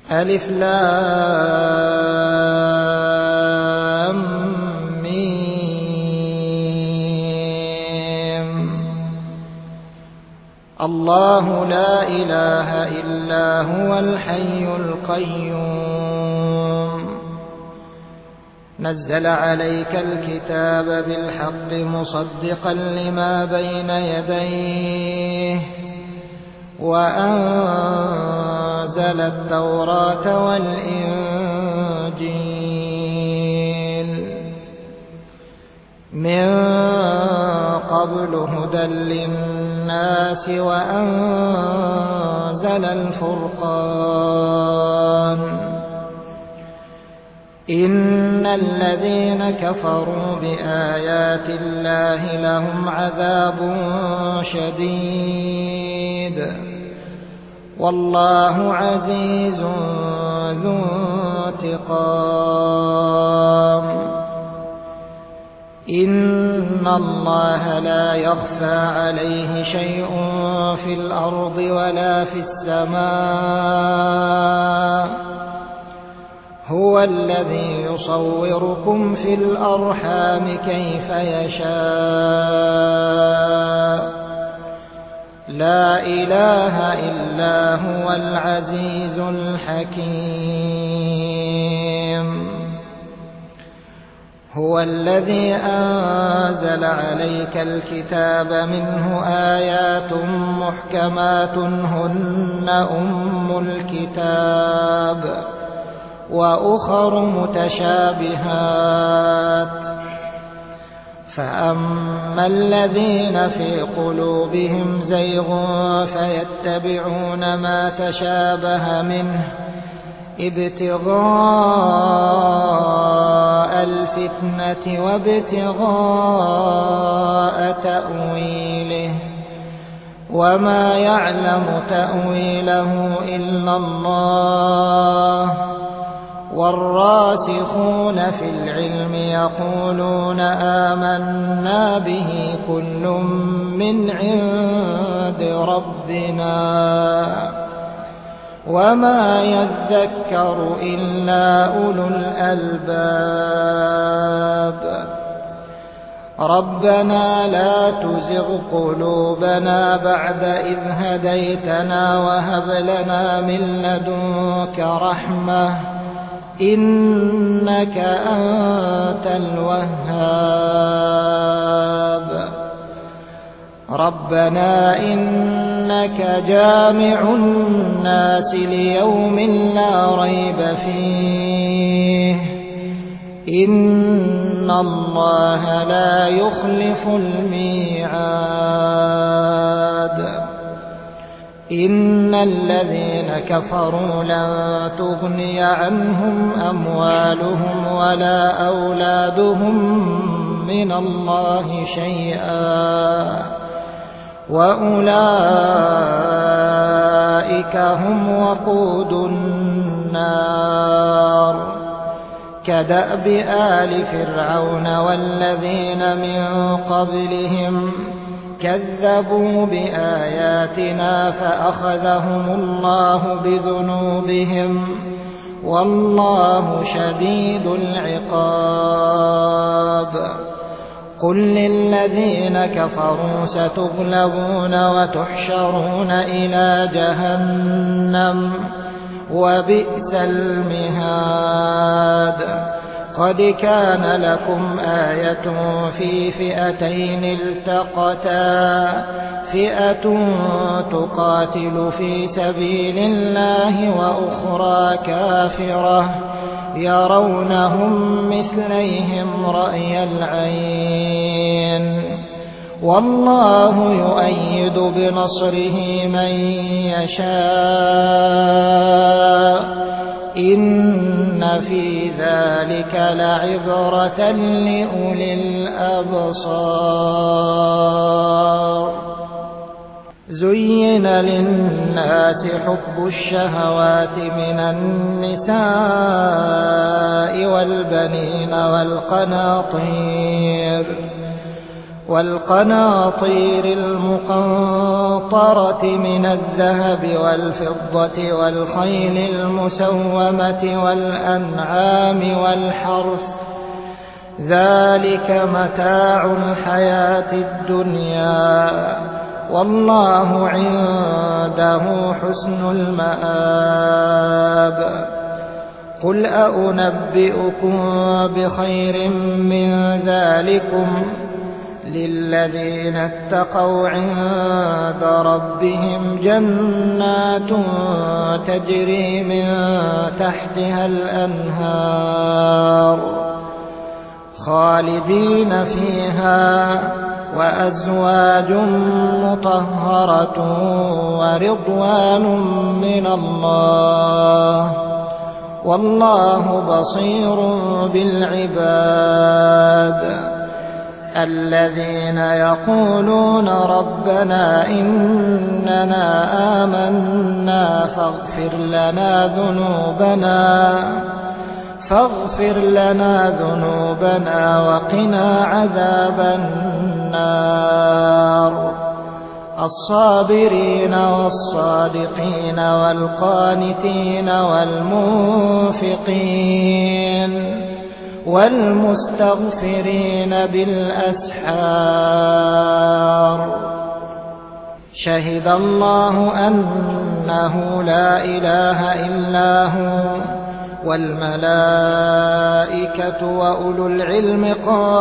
ألف لام ميم. الله لا إله إلا هو الحي القيوم. نزل عليك الكتاب بالحق مصدقا لما بين يديه وأنزل التوراة والإنجيل من قبل هدى للناس وأنزل الفرقان. إن الذين كفروا بآيات الله لهم عذاب شديد والله عزيز ذو انتقام. إن الله لا يخفى عليه شيء في الأرض ولا في السماء. هو الذي يصوركم في الأرحام كيف يشاء. لا إله إلا هو العزيز الحكيم. هو الذي أنزل عليك الكتاب منه آيات محكمات هن أم الكتاب وأخر متشابهات. فأما الذين في قلوبهم زيغ فيتبعون ما تشابه منه ابتغاء الفتنة وابتغاء تأويله وما يعلم تأويله إلا الله. والراسخون في العلم يقولون آمنا به كل من عند ربنا وما يذكر إلا أولو الألباب. ربنا لا تزغ قلوبنا بعد إذ هديتنا وهب لنا من لدنك رحمة إنك أنت الوهاب. ربنا إنك جامع الناس ليوم لا ريب فيه إن الله لا يخلف الميعاد. إن الذين كفروا لن تغني عنهم أموالهم ولا أولادهم من الله شيئا وأولئك هم وقود النار. كدأب آل فرعون والذين من قبلهم كذبوا بآياتنا فأخذهم الله بذنوبهم والله شديد العقاب. قل للذين كفروا ستغلبون وتحشرون إلى جهنم وبئس المهاد. قد كان لكم آية في فئتين التقتا فئة تقاتل في سبيل الله وأخرى كافرة يرونهم مثليهم رأي العين والله يؤيد بنصره من يشاء. إن في ذلك لعبرة لأولي الأبصار. زين للناس حب الشهوات من النساء والبنين والقناطير المقنطرة من الذهب والفضة والخيل المسومة والأنعام والحرث ذلك متاع الحياة الدنيا والله عنده حسن المآب. قل أنبئكم بخير من ذلكم للذين اتقوا عند ربهم جنات تجري من تحتها الأنهار خالدين فيها وأزواج مطهرة ورضوان من الله والله بصير بالعباد. الذين يقولون ربنا إننا آمنا فاغفر لنا ذنوبنا وقنا عذاب النار. الصابرين والصادقين والقانتين والمنفقين والمستغفرين بالأسحار. شهد الله أنه لا إله إلا هو والملائكة وأولو العلم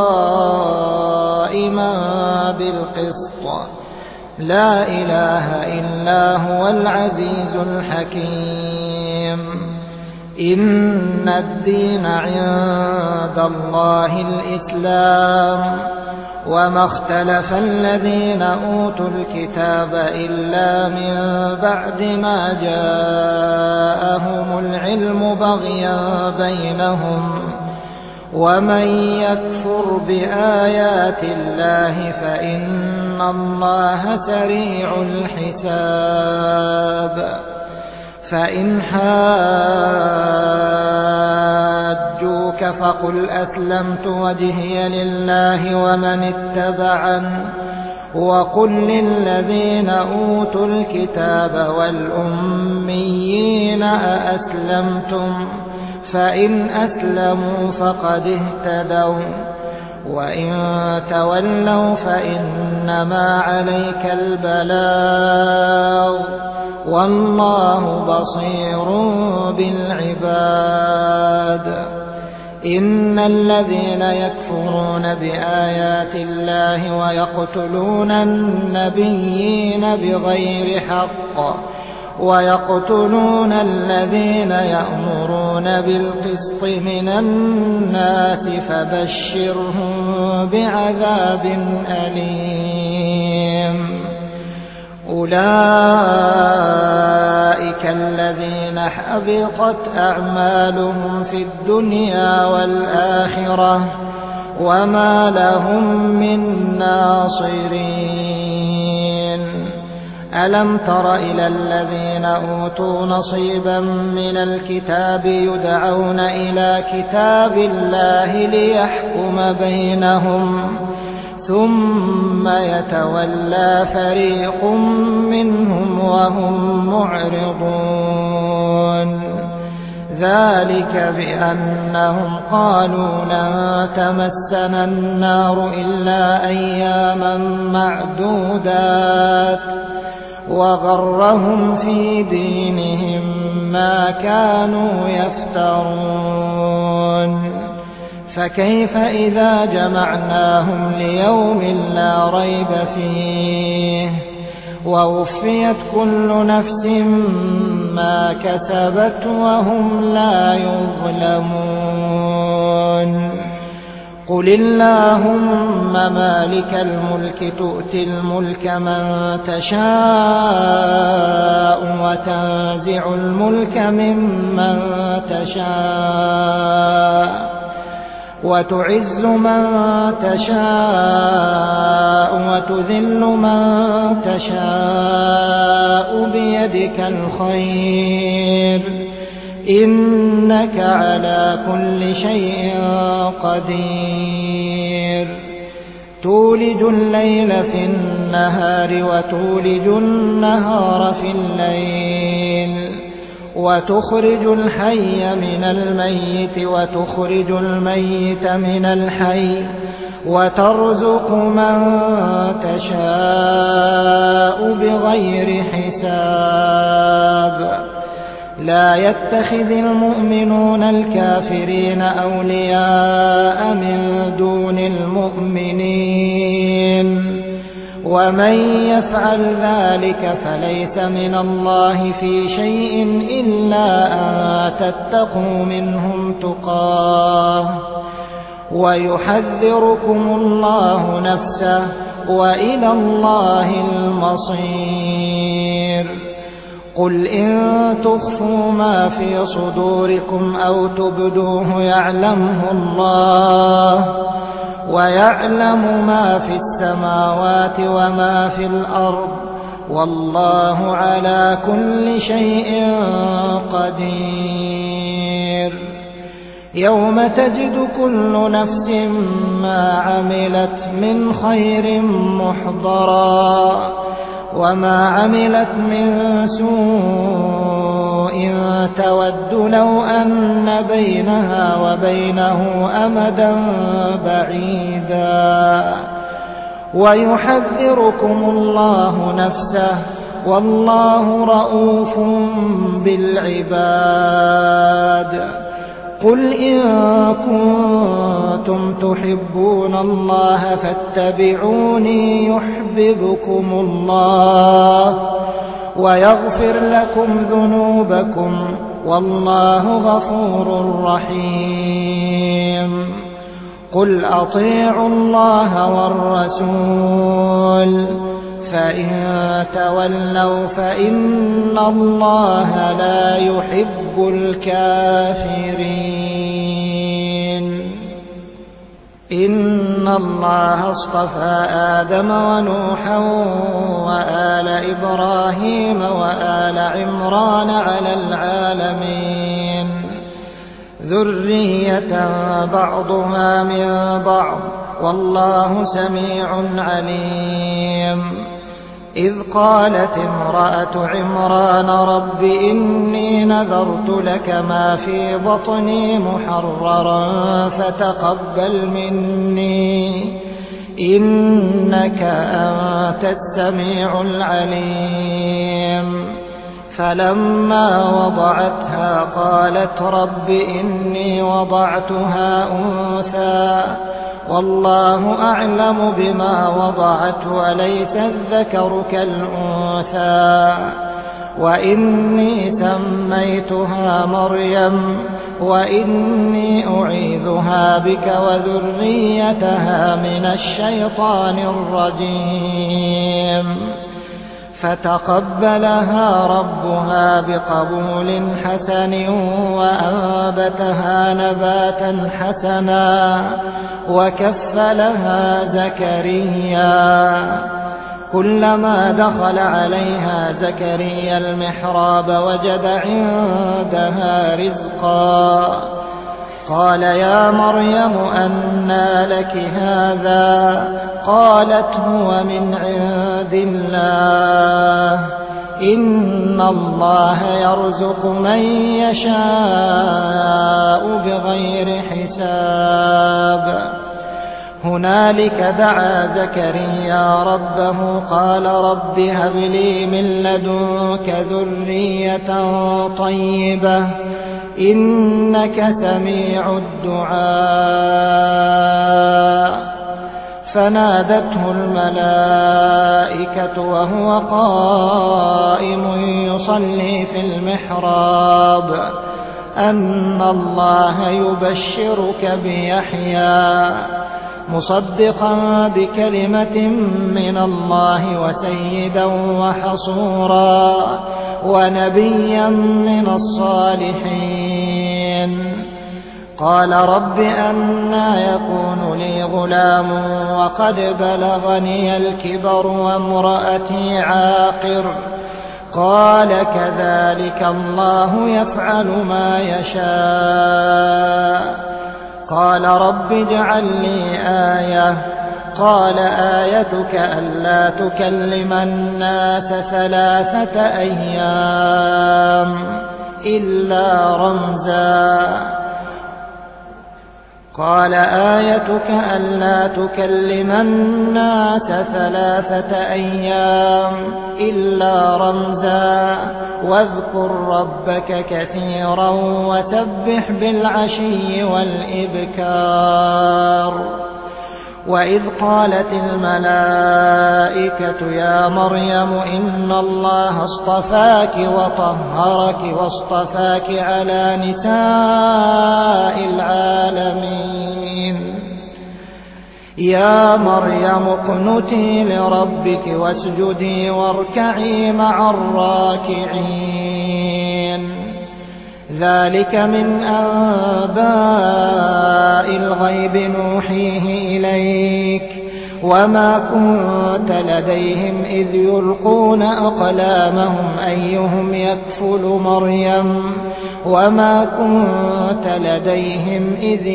قائما بالقسط لا إله إلا هو العزيز الحكيم. إن الدين عند الله الإسلام وما اختلف الذين أوتوا الكتاب إلا من بعد ما جاءهم العلم بغيا بينهم ومن يكفر بآيات الله فإن الله سريع الحساب. فإن حاجوك فقل أسلمت وجهي لله ومن اتبعن وقل للذين أوتوا الكتاب والأميين أأسلمتم فإن أسلموا فقد اهتدوا وإن تولوا فإنما عليك البلاغ والله بصير بالعباد. إن الذين يكفرون بآيات الله ويقتلون النبيين بغير حق ويقتلون الذين يأمرون بالقسط من الناس فبشرهم بعذاب أليم. أولئك الذين حبطت أعمالهم في الدنيا والآخرة وما لهم من ناصرين. ألم تر إلى الذين أوتوا نصيبا من الكتاب يدعون إلى كتاب الله ليحكم بينهم ثم يتولى فريق منهم وهم معرضون. ذلك بأنهم قالوا لن تمسنا النار إلا أياما معدودات وغرهم في دينهم ما كانوا يفترون. فكيف إذا جمعناهم ليوم لا ريب فيه ووفيت كل نفس ما كسبت وهم لا يظلمون. قل اللهم مالك الملك تؤتي الملك من تشاء وتنزع الملك ممن تشاء وتعز من تشاء وتذل من تشاء بيدك الخير إنك على كل شيء قدير. تولج الليل في النهار وتولج النهار في الليل وتخرج الحي من الميت وتخرج الميت من الحي وترزق من تشاء بغير حساب لا يتخذ المؤمنون الكافرين أولياء من دون المؤمنين ومن يفعل ذلك فليس من الله في شيء إلا أن تتقوا منهم تقاه ويحذركم الله نفسه وإلى الله المصير قل إن تخفوا ما في صدوركم أو تبدوه يعلمه الله ويعلم ما في السماوات وما في الأرض والله على كل شيء قدير يوم تجد كل نفس ما عملت من خير محضرا وما عملت من سوء تود لو أن بينها وبينه أمدا بعيدا ويحذركم الله نفسه والله رءوف بالعباد قل إن كنتم تحبون الله فاتبعوني يحببكم الله ويغفر لكم ذنوبكم والله غفور رحيم قل أطيعوا الله والرسول فإن تولوا فإن الله لا يحب الكافرين إن الله اصطفى آدم ونوحا وآل إبراهيم وآل عمران على العالمين ذرية بعضها من بعض والله سميع عليم إذ قالت امرأة عمران رب إني نذرت لك ما في بطني محررا فتقبل مني إنك أنت السميع العليم فلما وضعتها قالت رب إني وضعتها أنثى والله أعلم بما وضعت وليس الذكر كالأنثى وإني سميتها مريم وإني أعيذها بك وذريتها من الشيطان الرجيم فتقبلها ربها بقبول حسن وأنبتها نباتا حسنا وكفلها زكريا كلما دخل عليها زكريا المحراب وجد عندها رزقا قال يا مريم أنى لك هذا قالت هو من عند الله إن الله يرزق من يشاء بغير حساب هنالك دعا زكريا ربه قال رب هب لي من لدنك ذرية طيبة إنك سميع الدعاء فنادته الملائكة وهو قائم يصلي في المحراب أن الله يبشرك بيحيى مصدقا بكلمة من الله وسيدا وحصورا ونبيا من الصالحين قال رب أنى يكون لي غلام وقد بلغني الكبر وامرأتي عاقر قال كذلك الله يفعل ما يشاء قال رب اجعل لي آية قال آيتك ألا تكلم الناس 3 أيام إلا رمزا قال آيتك ألا تكلم الناس 3 أيام إلا رمزا واذكر ربك كثيرا وسبح بالعشي والإبكار وإذ قالت الملائكة يا مريم إن الله اصطفاك وطهرك واصطفاك على نساء العالمين يا مريم اقنتي لربك واسجدي واركعي مع الراكعين ذلك من أنباء الغيب نوحيه إليك وما كنت لديهم إذ يلقون أقلامهم أيهم يكفل مريم وما كنت لديهم إذ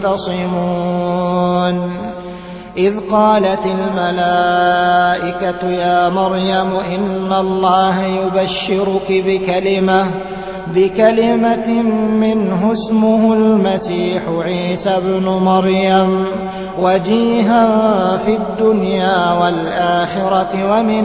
يختصمون إذ قالت الملائكة يا مريم إن الله يبشرك بكلمة منه اسمه المسيح عيسى ابن مريم وجيها في الدنيا والآخرة ومن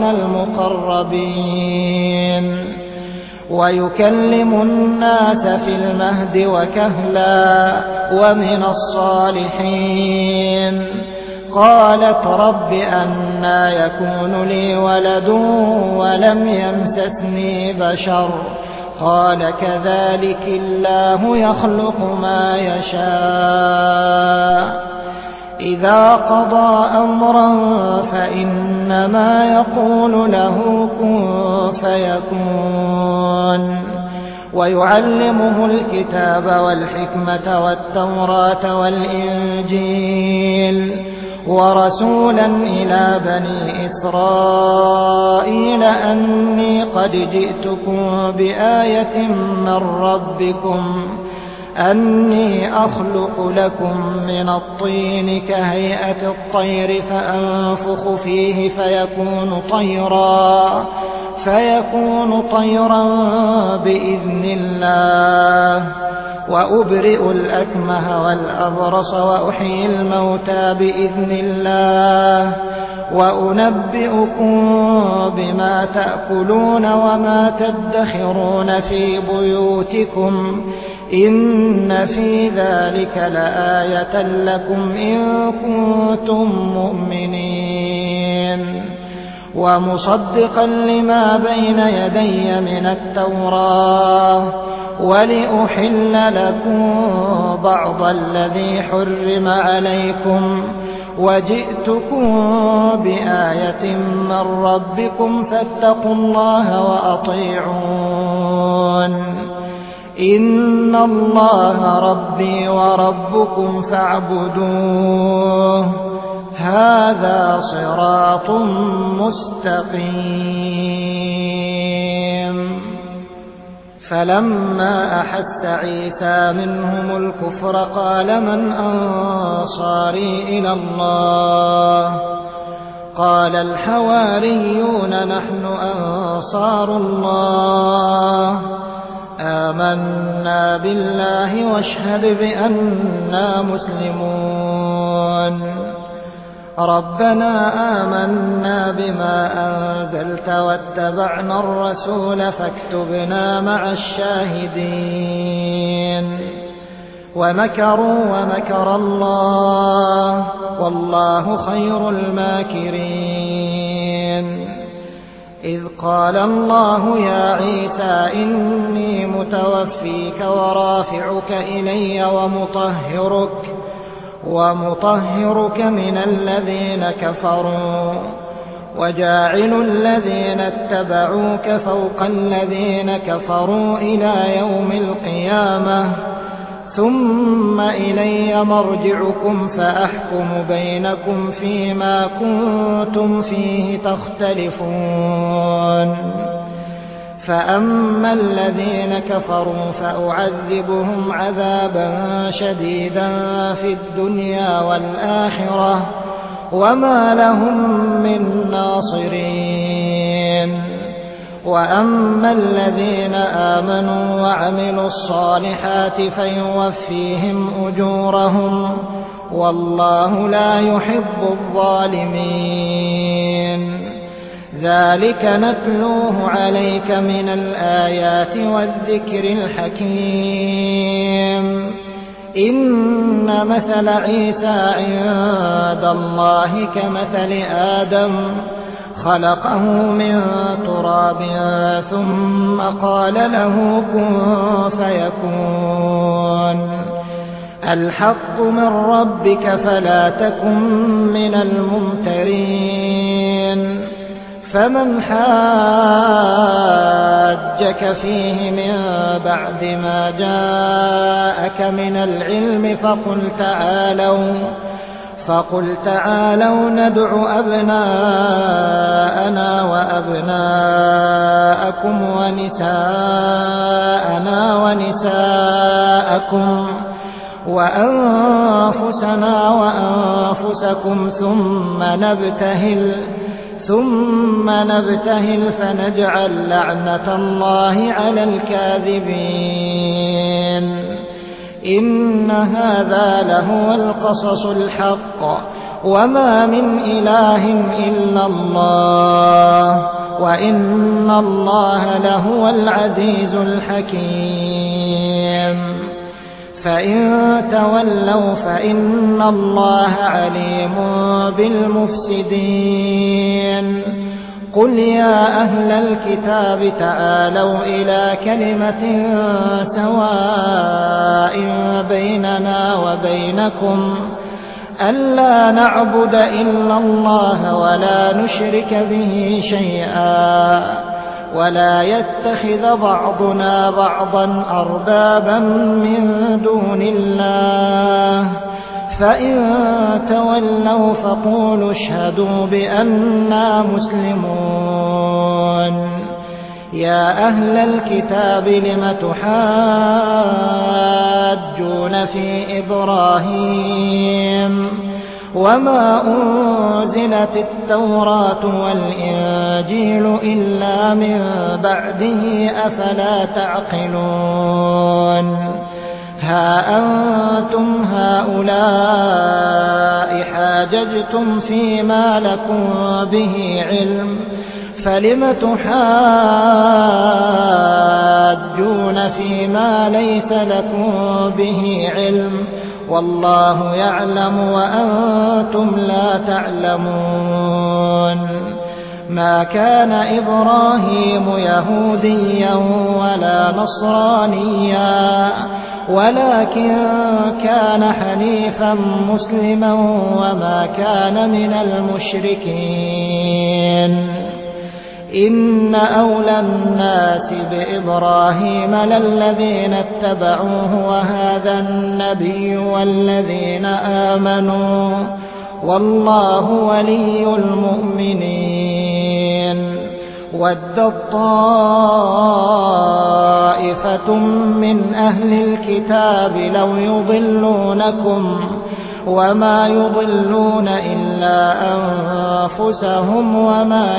المقربين ويكلم الناس في المهد وكهلا ومن الصالحين قالت رب أنى يكون لي ولد ولم يمسسني بشر قال كذلك الله يخلق ما يشاء إذا قضى أمرا فإنما يقول له كن فيكون ويعلمه الكتاب والحكمة والتوراة والإنجيل ورسولا إلى بني إسرائيل أني قد جئتكم بآية من ربكم أني أخلق لكم من الطين كهيئة الطير فأنفخ فيه فيكون طيرا بإذن الله وأبرئ الأكمه والأبرص وأحيي الموتى بإذن الله وأنبئكم بما تأكلون وما تدخرون في بيوتكم إن في ذلك لآية لكم إن كنتم مؤمنين ومصدقا لما بين يدي من التوراة ولأحل لكم بعض الذي حرم عليكم وجئتكم بآية من ربكم فاتقوا الله وأطيعون إن الله ربي وربكم فاعبدوه هذا صراط مستقيم فلما أحس عيسى منهم الكفر قال من أنصاري إلى الله قال الحواريون نحن أنصار الله آمنا بالله واشهد بأننا مسلمون ربنا آمنا بما أنزلت واتبعنا الرسول فاكتبنا مع الشاهدين ومكروا ومكر الله والله خير الماكرين إذ قال الله يا عيسى إني متوفيك ورافعك إلي ومطهرك من الذين كفروا وجاعل الذين اتبعوك فوق الذين كفروا إلى يوم القيامة ثم إلي مرجعكم فأحكم بينكم فيما كنتم فيه تختلفون فأما الذين كفروا فأعذبهم عذابا شديدا في الدنيا والآخرة وما لهم من ناصرين. وأما الذين آمنوا وعملوا الصالحات فيوفيهم أجورهم والله لا يحب الظالمين. ذلك نتلوه عليك من الآيات والذكر الحكيم. إن مثل عيسى عند الله كمثل آدم خلقه من تراب ثم قال له كن فيكون. الحق من ربك فلا تكن من الممترين. فمن حاجك فيه من بعد ما جاءك من العلم فقل تعالوا ندع أبناءنا وأبناءكم ونساءنا ونساءكم وأنفسنا وأنفسكم ثم نبتهل فنجعل لعنة الله على الكاذبين. إن هذا لهو القصص الحق وما من إله إلا الله وإن الله لهو العزيز الحكيم. فإن تولوا فإن الله عليم بالمفسدين. قل يا أهل الكتاب تعالوا إلى كلمة سواء بيننا وبينكم ألا نعبد إلا الله ولا نشرك به شيئا ولا يتخذ بعضنا بعضا أربابا من دون الله. فإن تولوا فقولوا اشهدوا بأننا مسلمون. يا أهل الكتاب لم تحاجون في إبراهيم وما أنزلت التوراة والإنجيل إلا من بعده أفلا تعقلون. ها أنتم هؤلاء حاججتم فيما لكم به علم فلم تحاجون فيما ليس لكم به علم والله يعلم وأنتم لا تعلمون. ما كان إبراهيم يهوديا ولا نصرانيا ولكن كان حنيفا مسلما وما كان من المشركين. إن أولى الناس بإبراهيم للذين اتبعوه وهذا النبي والذين آمنوا والله ولي المؤمنين. ودت طائفة من أهل الكتاب لو يضلونكم وما يضلون إلا أنفسهم وما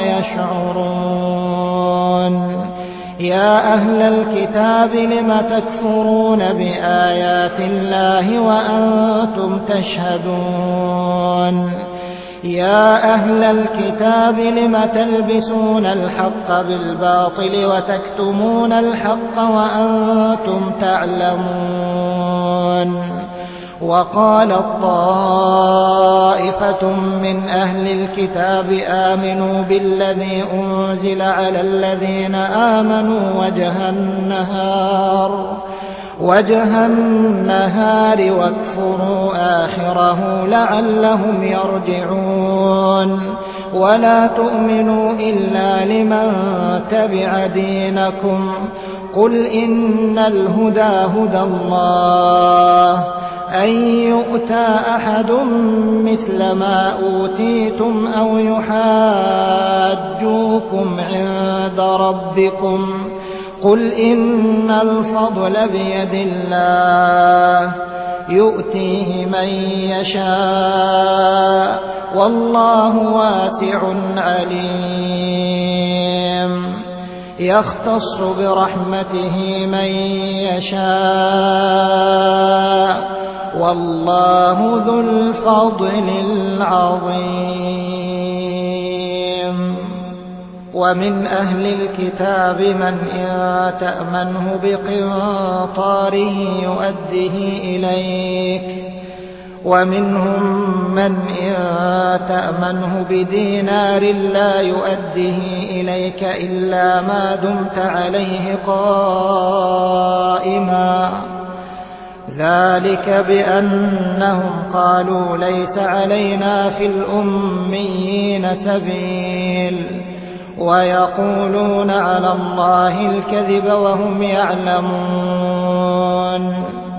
يشعرون. يا أهل الكتاب لم تكفرون بآيات الله وأنتم تشهدون. يا أهل الكتاب لم تلبسون الحق بالباطل وتكتمون الحق وأنتم تعلمون. وقالت طائفة من أهل الكتاب آمنوا بالذي أنزل على الذين آمنوا وجه النهار واكفروا آخره لعلهم يرجعون. ولا تؤمنوا إلا لمن تبع دينكم. قل إن الهدى هدى الله أن يؤتى أحد مثل ما أوتيتم أو يحاجوكم عند ربكم. قل إن الفضل بيد الله يؤتيه من يشاء والله واسع عليم يختص برحمته من يشاء والله ذو الفضل العظيم ومن أهل الكتاب من إن تأمنه بقنطاره يؤده إليك ومنهم من إن تأمنه بدينار لا يؤده إليك إلا ما دمت عليه قائما ذلك بأنهم قالوا ليس علينا في الأميين سبيل ويقولون على الله الكذب وهم يعلمون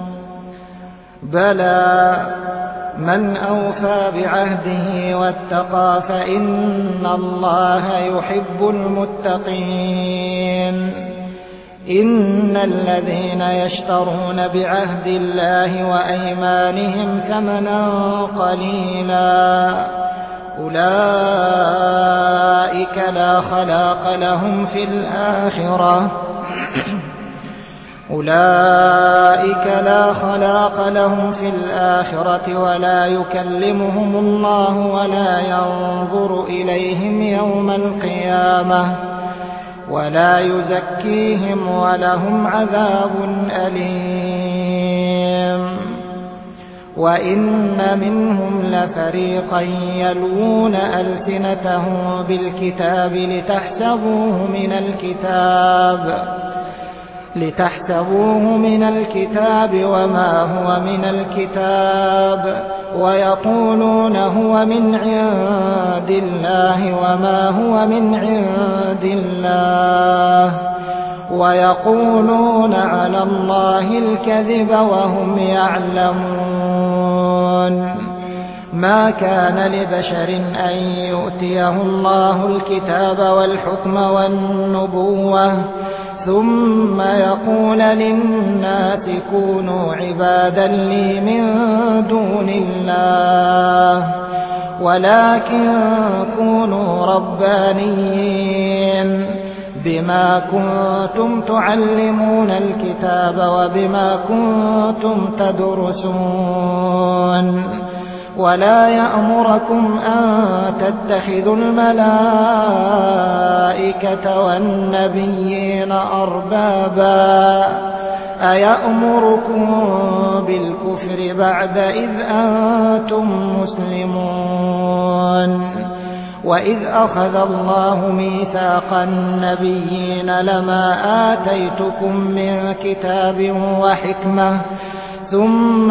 بلى من أوفى بعهده واتقى فإن الله يحب المتقين إن الذين يشترون بعهد الله وأيمانهم ثمنا قليلا أولئك لا خلاق لهم في الآخرة ولا يكلمهم الله ولا ينظر إليهم يوم القيامة ولا يزكيهم ولهم عذاب أليم وإن منهم لفريقا يلوون ألسنتهم بالكتاب لتحسبوه من الكتاب وما هو من الكتاب ويقولون هو من عند الله وما هو من عند الله ويقولون على الله الكذب وهم يعلمون ما كان لبشر أن يؤتيه الله الكتاب والحكم والنبوة ثم يقول للناس كونوا عبادا لي من دون الله ولكن كونوا ربانيين بما كنتم تعلمون الكتاب وبما كنتم تدرسون ولا يأمركم أن تتخذوا الملائكة والنبيين أربابا أيأمركم بالكفر بعد إذ أنتم مسلمون وإذ أخذ الله ميثاق النبيين لما آتيتكم من كتاب وحكمة ثم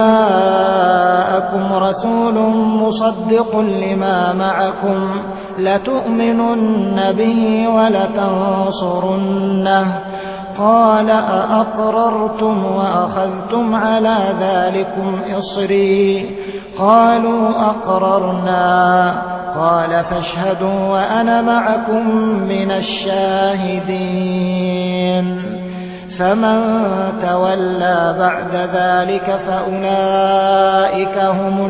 جاءكم رسول مصدق لما معكم لتؤمنن به ولتنصرنه قال أأقررتم وأخذتم على ذلكم إصري قالوا أقررنا قال فاشهدوا وأنا معكم من الشاهدين فمن تولى بعد ذلك فأولئك هم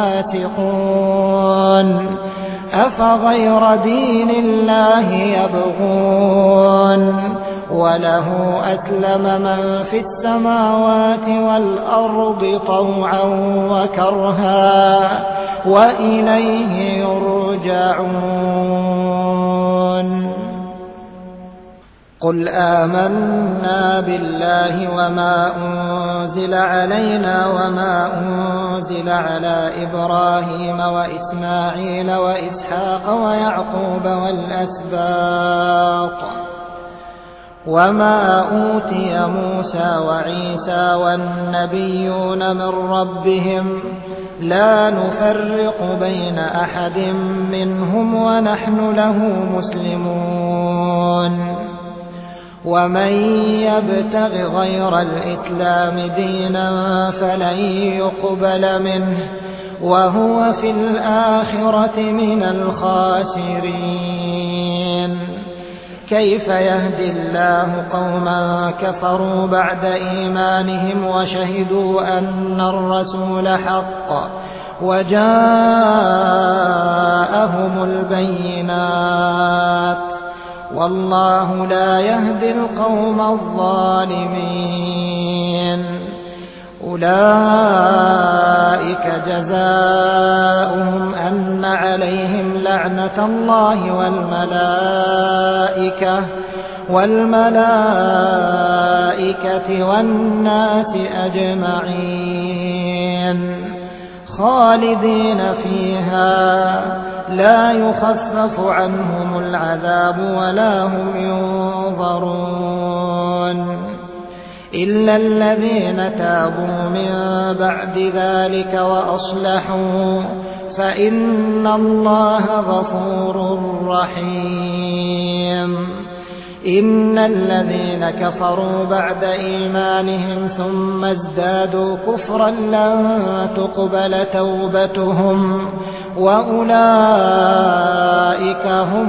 الفاسقون أفغير دين الله يبغون وله أسلم من في السماوات والأرض طوعا وكرها وإليه يرجعون قل آمنا بالله وما أنزل علينا وما أنزل على إبراهيم وإسماعيل وإسحاق ويعقوب والأسباط وما أوتي موسى وعيسى والنبيون من ربهم لا نفرق بين أحد منهم ونحن له مسلمون ومن يبتغ غير الإسلام دينا فلن يقبل منه وهو في الآخرة من الخاسرين كيف يهدي الله قوما كفروا بعد إيمانهم وشهدوا أن الرسول حق وجاءهم البينات والله لا يهدي القوم الظالمين أولئك جزاؤهم أن عليهم لعنة الله والملائكة والناس أجمعين خالدين فيها لا يخفف عنهم العذاب ولا هم ينظرون إلا الذين تابوا من بعد ذلك وأصلحوا فإن الله غفور رحيم إن الذين كفروا بعد إيمانهم ثم ازدادوا كفرا لن تقبل توبتهم وأولئك هم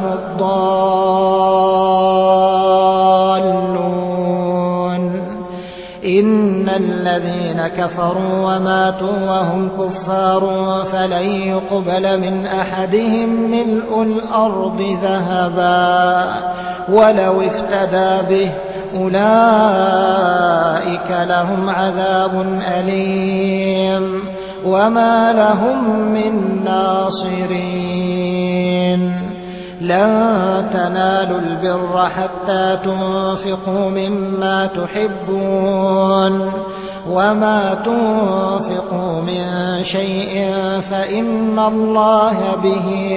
الضالون إن الذين كفروا وماتوا وهم كفار فلن يقبل من أحدهم ملء الأرض ذهبا ولو افتدى به أولئك لهم عذاب أليم وما لهم من ناصرين لن تنالوا البر حتى تنفقوا مما تحبون وما تنفقوا من شيء فإن الله به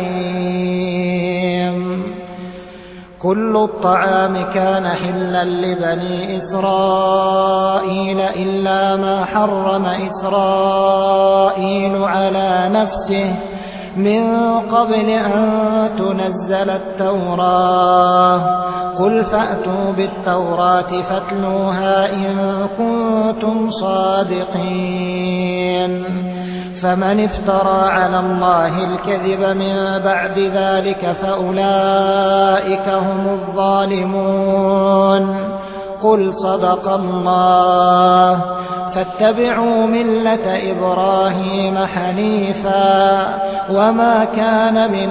عليم كل الطعام كان حلا لبني إسرائيل إلا ما حرم إسرائيل على نفسه من قبل أن تنزل التوراة قل فأتوا بالتوراة فاتلوها إن كنتم صادقين فمن افترى على الله الكذب من بعد ذلك فأولئك هم الظالمون قل صدق الله فاتبعوا ملة إبراهيم حنيفا وما كان من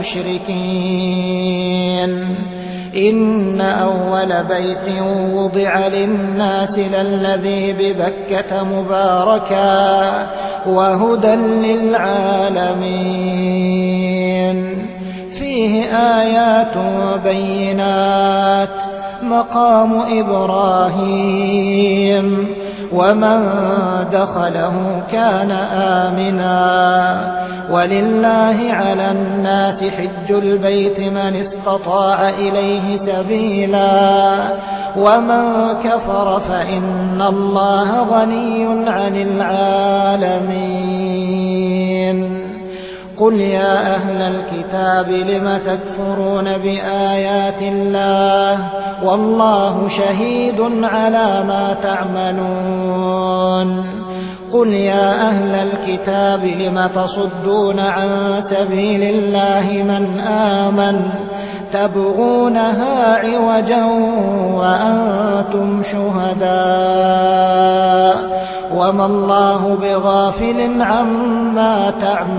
المشركين إن أول بيت وضع للناس للذي ببكة مباركا وهدى للعالمين فيه آيات بينات مقام إبراهيم ومن دخله كان آمنا ولله على الناس حج البيت من استطاع إليه سبيلا ومن كفر فإن الله غني عن العالمين قل يا أهل الكتاب لم تكفرون بآيات الله والله شهيد على ما تعملون قل يا أهل الكتاب لم تصدون عن سبيل الله من آمن تبغونها عوجا وأنتم شهداء وما الله بغافل عما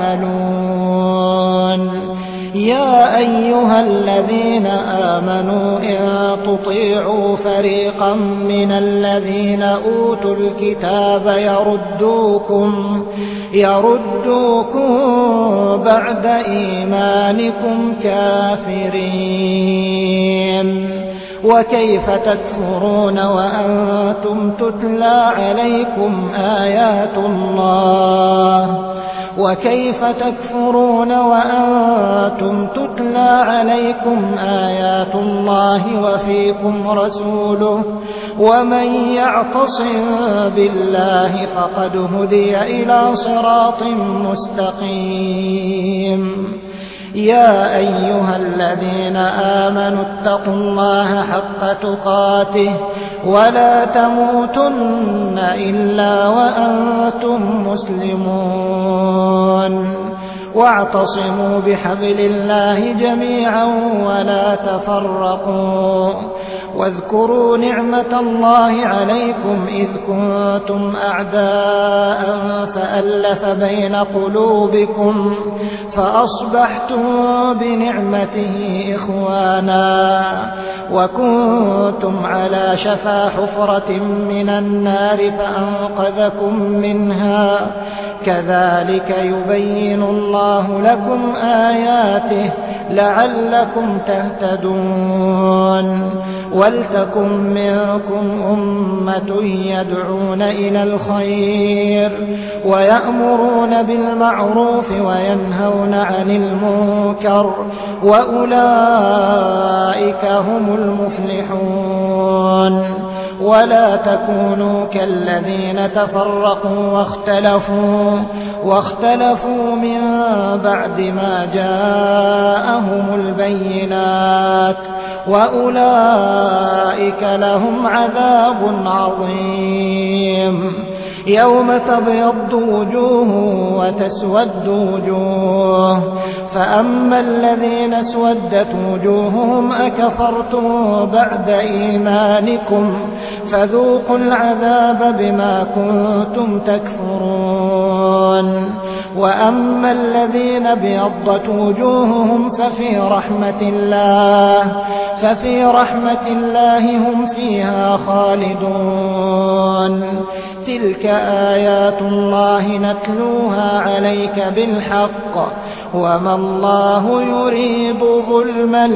تعملون يا أيها الذين آمنوا إن تطيعوا فريقا من الذين أوتوا الكتاب يردوكم بعد إيمانكم كافرين وكيف تكفرون وأنتم تتلى عليكم آيات الله وكيف تكفرون وأنتم تتلى عليكم آيات الله وفيكم رسوله ومن يعتصم بالله فقد هدي إلى صراط مستقيم يا أيها الذين آمنوا اتقوا الله حق تقاته ولا تموتن إلا وأنتم مسلمون واعتصموا بحبل الله جميعا ولا تفرقوا واذكروا نعمة الله عليكم إذ كنتم أعداء فألف بين قلوبكم فأصبحتم بنعمته إخوانا وكنتم على شفا حفرة من النار فأنقذكم منها كذلك يبين الله لكم آياته لعلكم تهتدون ولتكن منكم أمة يدعون إلى الخير ويأمرون بالمعروف وينهون عن المنكر وأولئك هم المفلحون ولا تكونوا كالذين تفرقوا واختلفوا من بعد ما جاءهم البينات وأولئك لهم عذاب عظيم يوم تبيض وجوه وتسود وجوه فأما الذين اسودت وجوههم أكفرتم بعد إيمانكم فذوقوا العذاب بما كنتم تكفرون وأما الذين ابيضت وجوههم ففي رحمة الله هم فيها خالدون تلك آيات الله نتلوها عليك بالحق وما الله يريد ظلما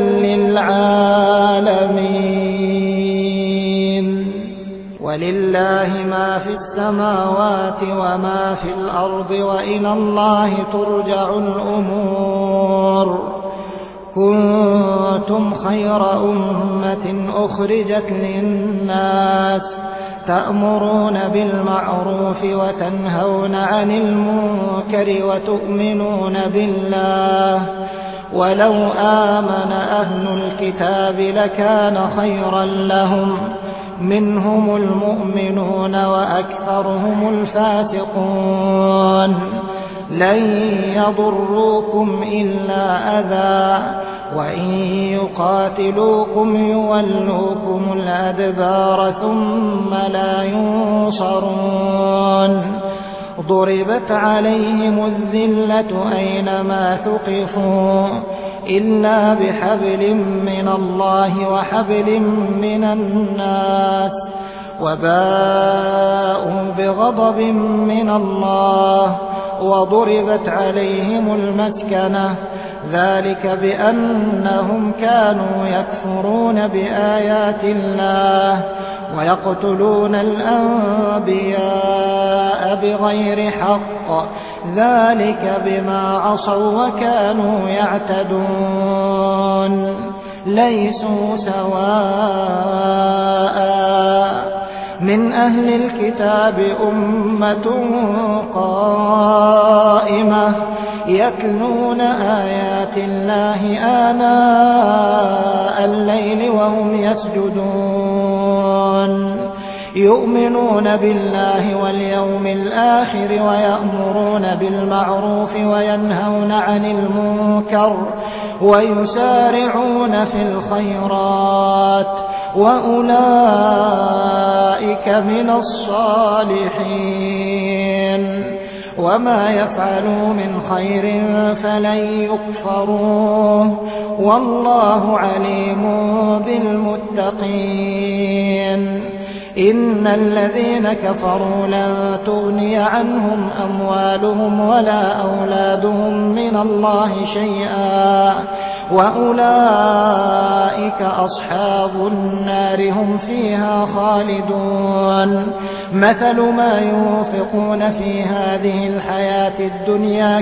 للعالمين ولله ما في السماوات وما في الأرض وإلى الله ترجع الأمور كنتم خير أمة أخرجت للناس تأمرون بالمعروف وتنهون عن المنكر وتؤمنون بالله ولو آمن أهل الكتاب لكان خيرا لهم منهم المؤمنون وأكثرهم الفاسقون لن يضروكم إلا أذى وإن يقاتلوكم يولوكم الأدبار ثم لا ينصرون ضربت عليهم الذلة أينما ثقفوا إلا بحبل من الله وحبل من الناس وباءوا بغضب من الله وضربت عليهم المسكنة ذلك بأنهم كانوا يكفرون بآيات الله ويقتلون الأنبياء بغير حق ذلك بما عصوا وكانوا يعتدون ليسوا سواء من أهل الكتاب أمة قائمة يتلون آيات الله آناء الليل وهم يسجدون يؤمنون بالله واليوم الآخر ويأمرون بالمعروف وينهون عن المنكر ويسارعون في الخيرات وأولئك من الصالحين وما يفعلوا من خير فلن يكفروه والله عليم بالمتقين إن الذين كفروا لن تغني عنهم أموالهم ولا أولادهم من الله شيئا وأولئك أصحاب النار هم فيها خالدون مثل ما ينفقون في هذه الحياة الدنيا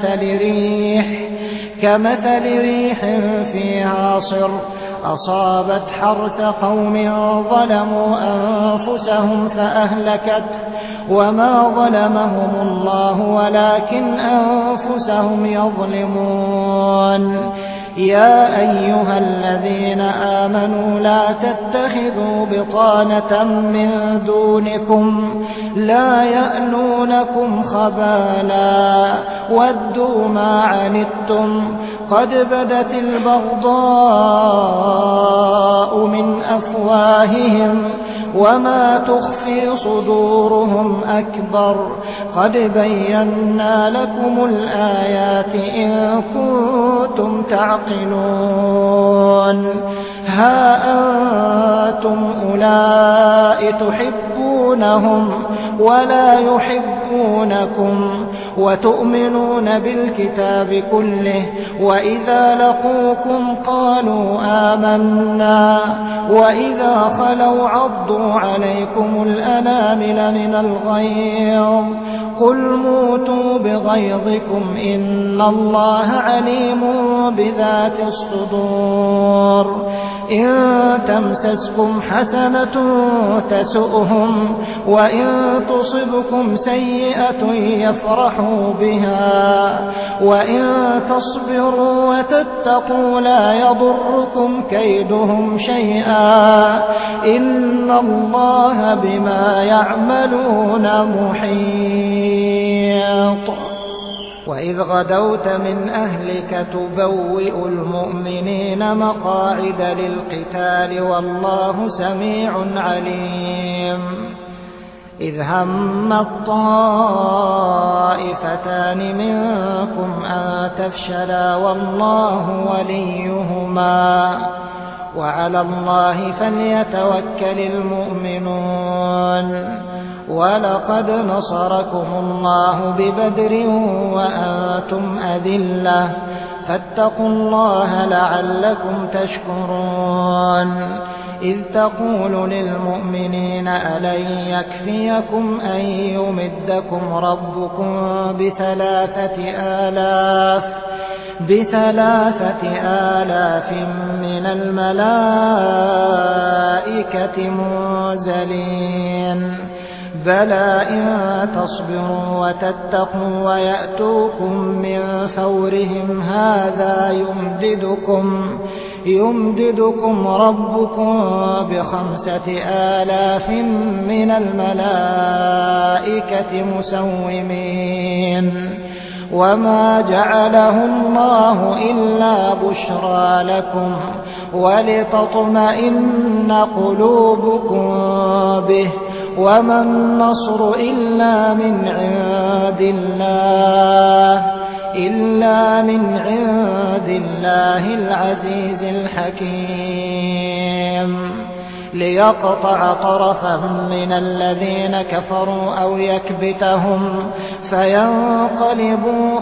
كمثل ريح فيها صر أصابت حرث قوم ظلموا أنفسهم فأهلكت وما ظلمهم الله ولكن أنفسهم يظلمون يا أيها الذين آمنوا لا تتخذوا بطانة من دونكم لا يألونكم خبالا ودوا ما عنتم قد بدت البغضاء من أفواههم وما تخفي صدورهم أكبر قد بينا لكم الآيات إن كنتم تعقلون ها أنتم أولئك تحبونهم ولا يحبونكم وتؤمنون بالكتاب كله وإذا لقوكم قالوا آمنا وإذا خلوا عضوا عليكم الأنامل من الغيظ قل موتوا بغيظكم إن الله عليم بذات الصدور إن تمسسكم حسنة تسؤهم وإن تصبكم سيئة يفرحوا بها وإن تصبروا وتتقوا لا يضركم كيدهم شيئا إن الله بما يعملون محيط وإذ غدوت من أهلك تبوئ المؤمنين مقاعد للقتال والله سميع عليم إذ هم الطائفتان منكم أن تفشلا والله وليهما وعلى الله فليتوكل المؤمنون ولقد نصركم الله ببدر وأنتم أذلة فاتقوا الله لعلكم تشكرون إذ تقول للمؤمنين ألن يكفيكم أن يمدكم ربكم بثلاثة آلاف من الملائكة منزلين بلى إن تصبروا وتتقوا ويأتوكم من فورهم هذا يمددكم ربكم ب5,000 من الملائكة مسومين وما جعله الله إلا بشرى لكم ولتطمئن قلوبكم به وما النصر إلا من عند الله العزيز الحكيم ليقطع طرفا من الذين كفروا أو يكبتهم فينقلبوا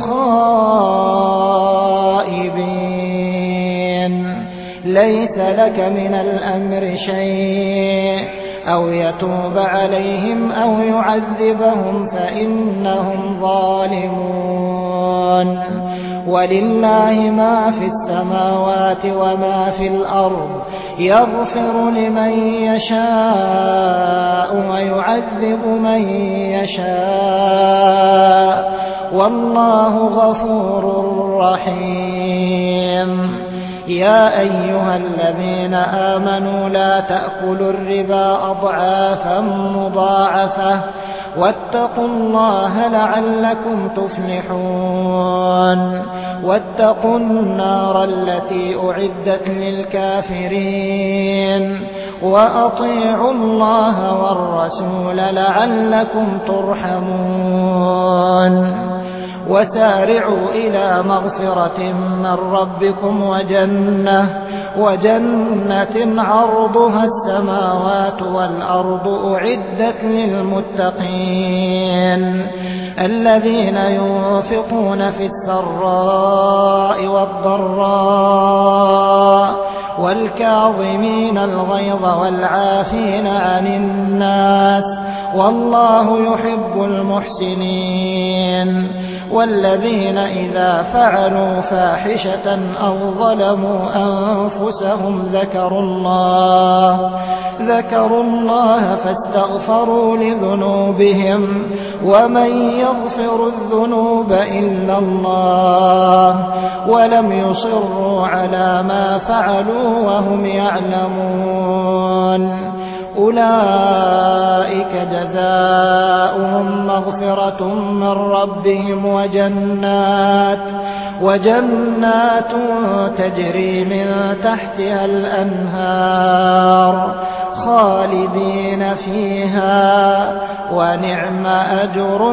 خائبين ليس لك من الأمر شيء أو يتوب عليهم أو يعذبهم فإنهم ظالمون ولله ما في السماوات وما في الأرض يغفر لمن يشاء ويعذب من يشاء والله غفور رحيم يا أيها الذين آمنوا لا تأكلوا الربا أضعافا مضاعفة واتقوا الله لعلكم تفلحون واتقوا النار التي أعدت للكافرين وأطيعوا الله والرسول لعلكم ترحمون وسارعوا إلى مغفرة من ربكم وجنة عرضها السماوات والأرض أعدت للمتقين الذين ينفقون في السراء والضراء والكاظمين الغيظ والعافين عن الناس والله يحب المحسنين. والذين إذا فعلوا فاحشة أو ظلموا أنفسهم ذكروا الله فاستغفروا لذنوبهم ومن يغفر الذنوب إلا الله ولم يصروا على ما فعلوا وهم يعلمون. أولئك جزاؤهم مغفرة من ربهم وجنات تجري من تحتها الأنهار خالدين فيها ونعم أجر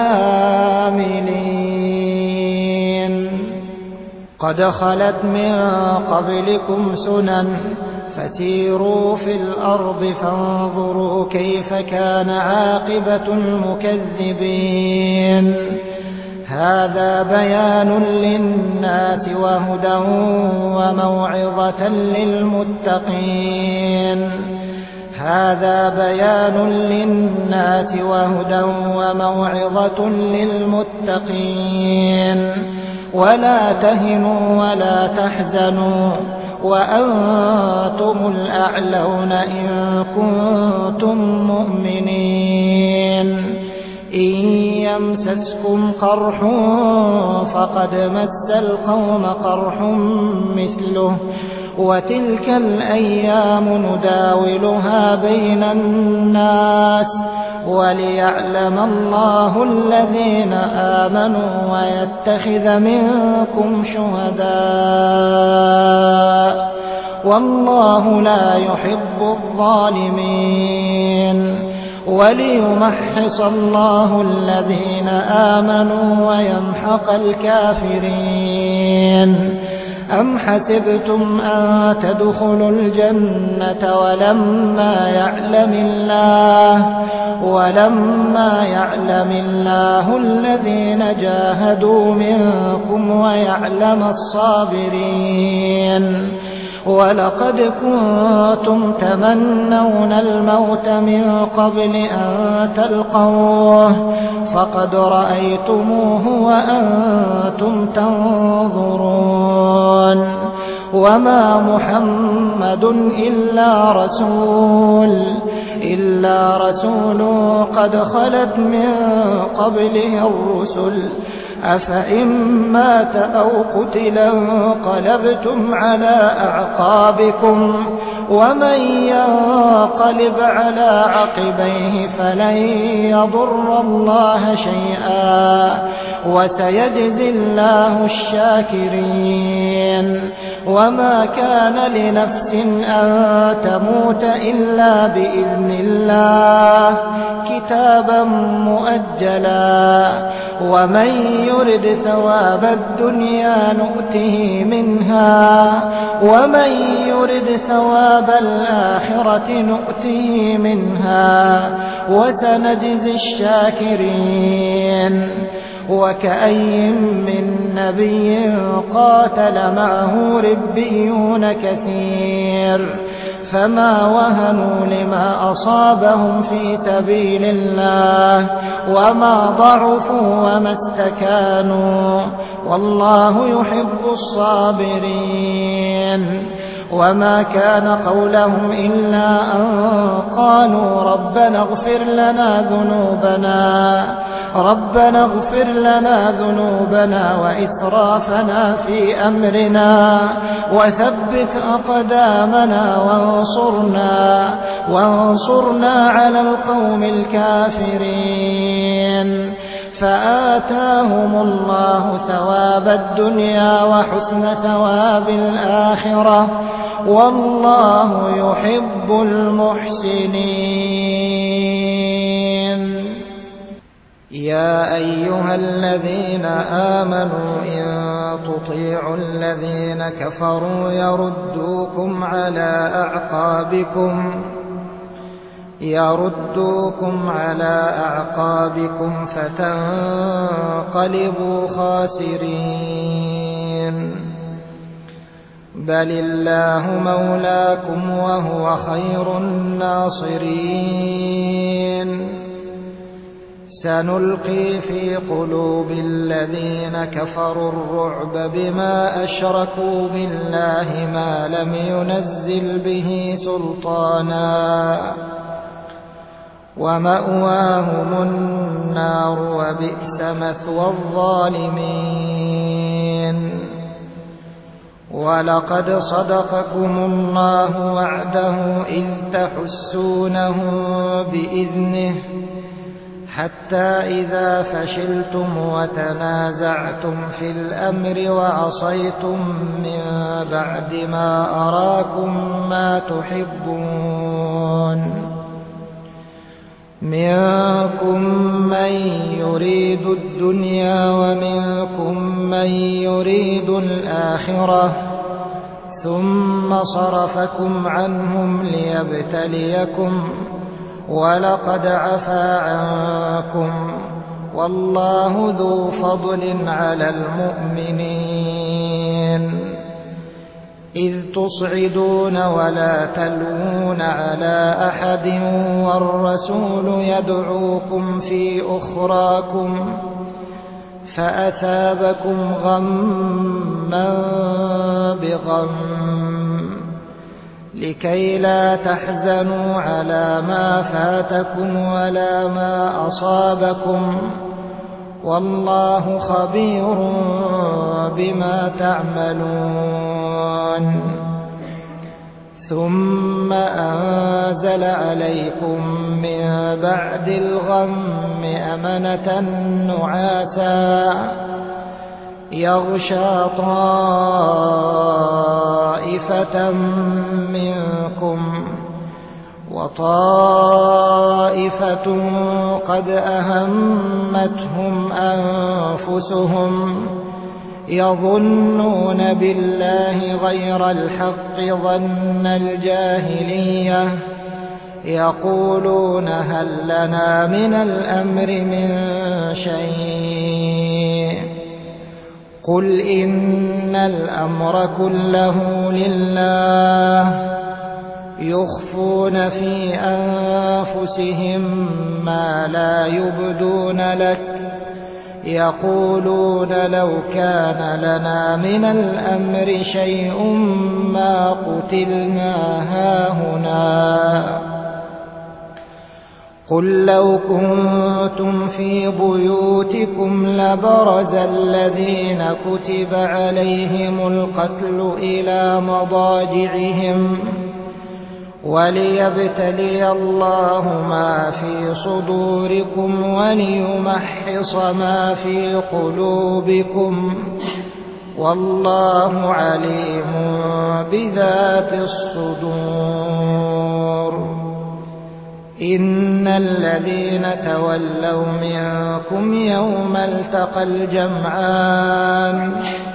العاملين. قد خلت من قبلكم سنن فسيروا في الأرض فانظروا كيف كان عاقبة المكذبين. هذا بيان للناس وهدى وموعظة للمتقين. هذا بيان للناس وهدى وموعظة للمتقين. ولا تهنوا ولا تحزنوا وأنتم الأعلون إن كنتم مؤمنين. إن يمسسكم قرح فقد مس القوم قرح مثله وتلك الأيام نداولها بين الناس وليعلم الله الذين آمنوا ويتخذ منكم شهداء والله لا يحب الظالمين. وليمحص الله الذين آمنوا ويمحق الكافرين. أم حسبتم أن تدخلوا الجنة ولما يعلم الله الذين جاهدوا منكم ويعلم الصابرين. ولقد كنتم تمنون الموت من قبل أن تلقوه فقد رأيتموه وأنتم تنظرون. وما محمد إلا رسول قد خلت من قبله الرسل أفإن مات أو قتل انقلبتم على أعقابكم ومن ينقلب على عقبيه فلن يضر الله شيئا وسيجزي الله الشاكرين. وما كان لنفس أن تموت إلا بإذن الله كتابا مؤجلا ومن يرد ثواب الدنيا نؤته منها ومن يرد ثواب الآخرة نؤته منها وسنجزي الشاكرين. وكأي من نبي قاتل معه ربيون كثير فما وهنوا لما أصابهم في سبيل الله وما ضعفوا وما استكانوا والله يحب الصابرين. وما كان قولهم إلا أن قالوا ربنا اغفر لنا ذنوبنا وإسرافنا في أمرنا وثبت أقدامنا وانصرنا على القوم الكافرين. فآتاهم الله ثواب الدنيا وحسن ثواب الآخرة والله يحب المحسنين. يا أيها الذين آمنوا إن تطيعوا الذين كفروا يردوكم على أعقابكم فتنقلبوا خاسرين. بل الله مولاكم وهو خير الناصرين. سنلقي في قلوب الذين كفروا الرعب بما أشركوا بالله ما لم ينزل به سلطانا ومأواهم النار وبئس مثوى الظالمين ولقد صدقكم الله وعده إذ تحسونه بإذنه حتى إذا فشلتم وتنازعتم في الأمر وعصيتم من بعد ما أراكم ما تحبون منكم من يريد الدنيا ومنكم من يريد الآخرة ثم صرفكم عنهم ليبتليكم ولقد عفا عنكم والله ذو فضل على المؤمنين إذ تصعدون ولا تلوون على أحد والرسول يدعوكم في أخراكم فأثابكم غما بغم لكي لا تحزنوا على ما فاتكم ولا ما أصابكم والله خبير بما تعملون ثم أنزل عليكم من بعد الغم أمنة نعاسا يغشى طائفة منكم وطائفة قد أهمتهم أنفسهم يظنون بالله غير الحق ظن الجاهلية يقولون هل لنا من الأمر من شيء قل إن الأمر كله لله يخفون في أنفسهم ما لا يبدون لك يقولون لو كان لنا من الأمر شيء ما قتلنا هاهنا قل لو كنتم في بيوتكم لبرز الذين كتب عليهم القتل إلى مضاجعهم وليبتلي الله ما في صدوركم وليمحص ما في قلوبكم والله عليم بذات الصدور إن الذين تولوا منكم يوم التقى الجمعان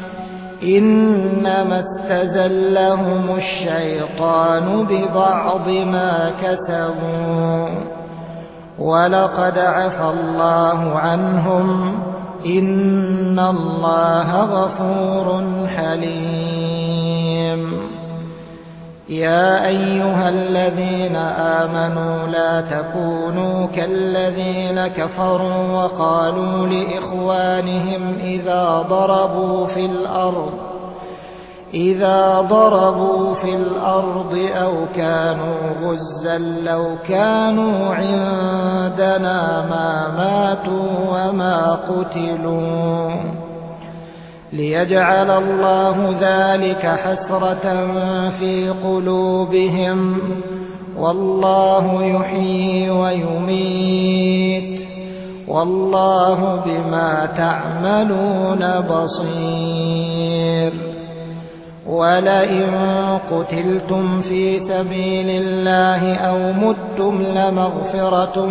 إنما استزلهم الشيطان ببعض ما كسبوا ولقد عفا الله عنهم إن الله غفور حليم يا أيها الذين آمنوا لا تكونوا كالذين كفروا وقالوا لإخوانهم إذا ضربوا في الأرض أو كانوا غزا لو كانوا عندنا ما ماتوا وما قتلوا ليجعل الله ذلك حسرة في قلوبهم والله يحيي ويميت والله بما تعملون بصير ولئن قتلتم في سبيل الله أو متم لمغفرة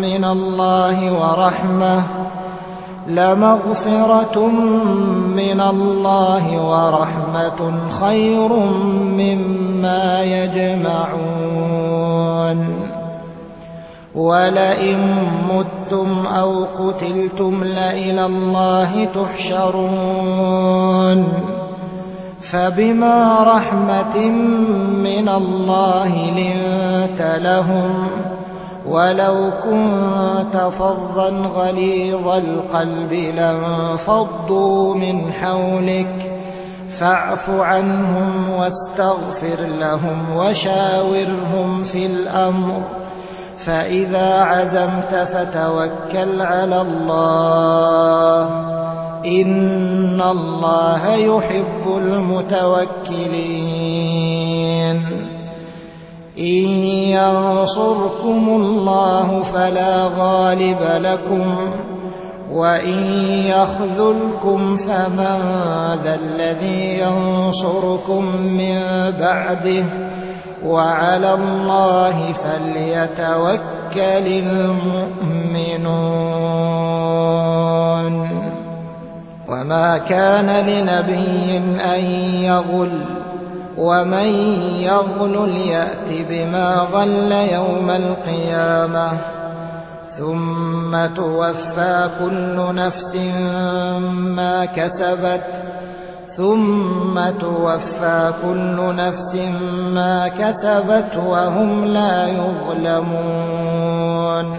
من الله ورحمة خير مما يجمعون ولئن متم أو قتلتم لإلى الله تحشرون فبما رحمة من الله لنت لهم ولو كنت فظا غليظ القلب لانفضوا من حولك فاعف عنهم واستغفر لهم وشاورهم في الأمر فإذا عزمت فتوكل على الله إن الله يحب المتوكلين إن ينصركم الله فلا غالب لكم وإن يخذلكم فمن ذا الذي ينصركم من بعده وعلى الله فليتوكل المؤمنون وما كان لنبي أن يغل ومن يغل يأت بما غل يوم القيامة ثم توفى كل نفس ما كسبت وهم لا يظلمون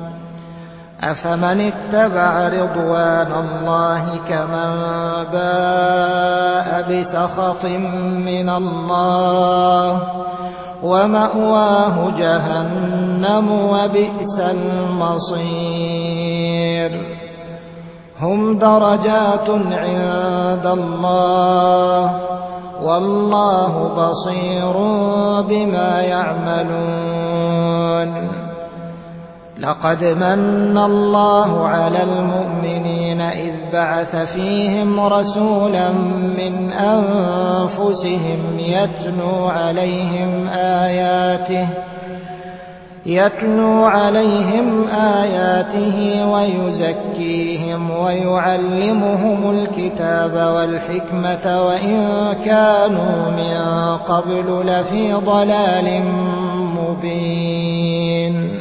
أفمن اتبع رضوان الله كمن باء بسخط من الله ومأواه جهنم وبئس المصير هم درجات عند الله والله بصير بما يعملون لقد من الله على المؤمنين إذ بعث فيهم رسولا من أنفسهم يتلو عليهم آياته ويزكيهم ويعلمهم الكتاب والحكمة وإن كانوا من قبل لفي ضلال مبين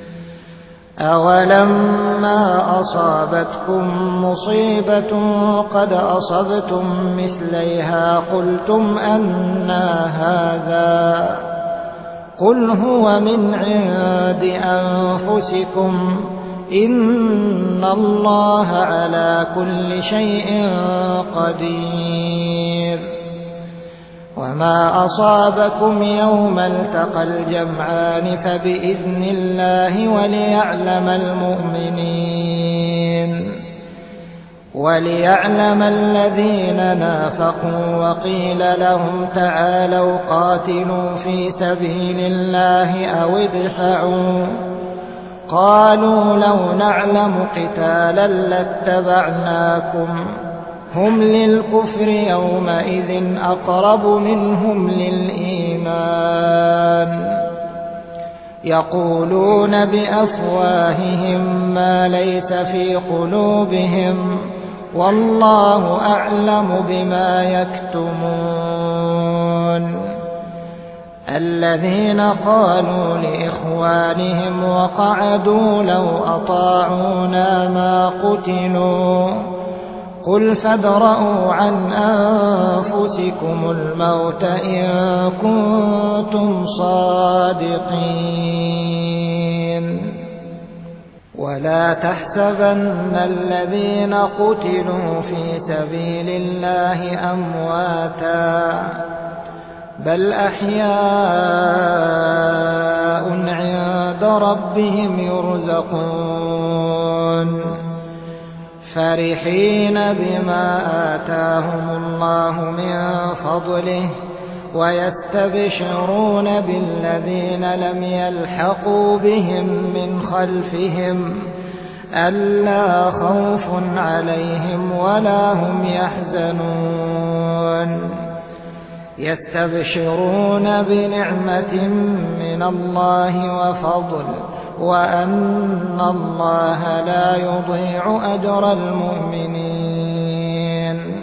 أولما أصابتكم مصيبة قد أصبتم مثليها قلتم أنى هذا قل هو من عند أنفسكم إن الله على كل شيء قدير وما أصابكم يوم التقى الجمعان فبإذن الله وليعلم الذين نافقوا وقيل لهم تعالوا قاتلوا في سبيل الله أو ادفعوا قالوا لو نعلم قتالا لاتبعناكم هم للكفر يومئذ أقرب منهم للإيمان يقولون بأفواههم ما ليس في قلوبهم والله أعلم بما يكتمون الذين قالوا لإخوانهم وقعدوا لو أطاعونا ما قتلوا قل فادرءوا عن أنفسكم الموت إن كنتم صادقين ولا تحسبن الذين قتلوا في سبيل الله أمواتا بل أحياء عند ربهم يرزقون فرحين بما آتاهم الله من فضله ويستبشرون بالذين لم يلحقوا بهم من خلفهم ألا خوف عليهم ولا هم يحزنون يستبشرون بنعمة من الله وفضل وأن الله لا يضيع أجر المؤمنين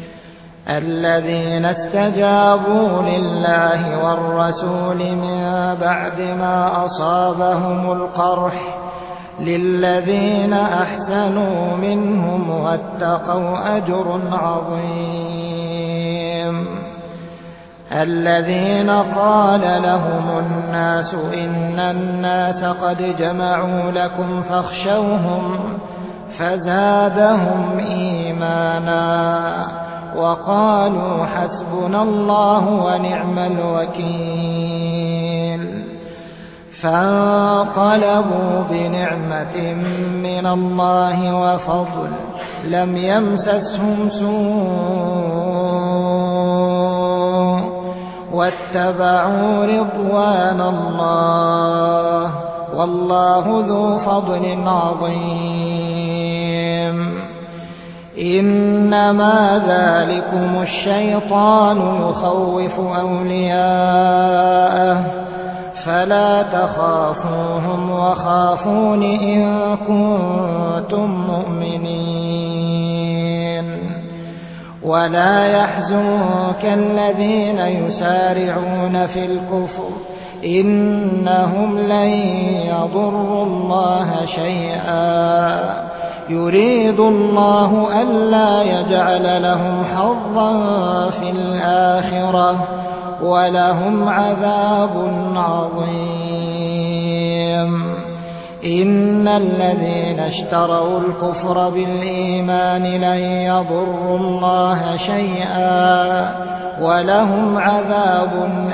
الذين استجابوا لله والرسول من بعد ما أصابهم القرح للذين أحسنوا منهم واتقوا أجر عظيم الذين قال لهم الناس إن الناس قد جمعوا لكم فاخشوهم فزادهم إيمانا وقالوا حسبنا الله ونعم الوكيل فانقلبوا بنعمة من الله وفضل لم يمسسهم سوء واتبعوا رضوان الله والله ذو فضل عظيم إنما ذلكم الشيطان يخوف أولياءه فلا تخافوهم وخافون إن كنتم مؤمنين ولا يحزنك الذين يسارعون في الكفر إنهم لن يضروا الله شيئا يريد الله ألا يجعل لهم حظا في الآخرة ولهم عذاب عظيم إن الذين اشتروا الكفر بالإيمان لن يضروا الله شيئا ولهم عذاب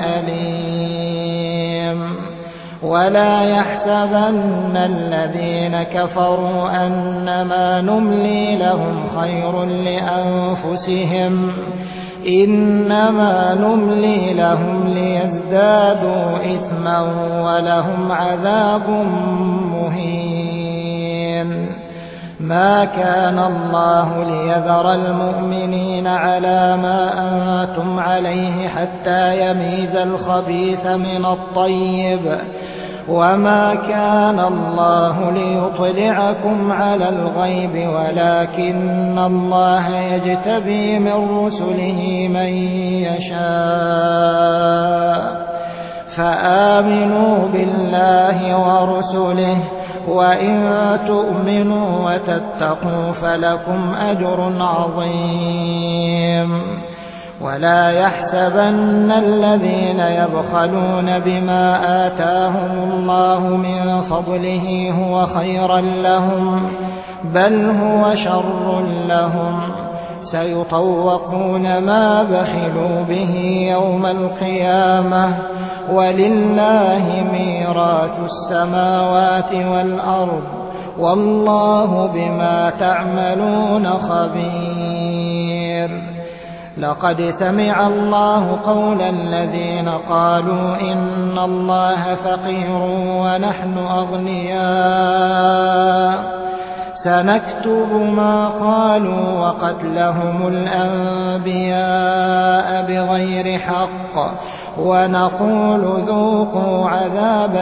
أليم ولا يحسبن الذين كفروا أنما نملي لهم خير لأنفسهم إنما نملي لهم ليزدادوا إثما ولهم عذاب مهين ما كان الله ليذر المؤمنين على ما أنتم عليه حتى يميز الخبيث من الطيب وما كان الله ليطلعكم على الغيب ولكن الله يجتبي من رسله من يشاء فآمنوا بالله ورسله وإن تؤمنوا وتتقوا فلكم أجر عظيم ولا يحسبن الذين يبخلون بما آتاهم الله من فضله هو خيرا لهم بل هو شر لهم سيطوقون ما بخلوا به يوم القيامة ولله ميراث السماوات والأرض والله بما تعملون خبير لقد سمع الله قول الذين قالوا إن الله فقير ونحن أغنياء سنكتب ما قالوا وقتلهم الأنبياء بغير حق ونقول ذوقوا عذاب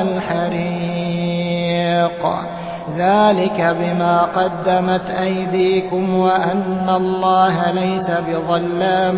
الحريق ذلك بما قدمت أيديكم وأن الله ليس بظلام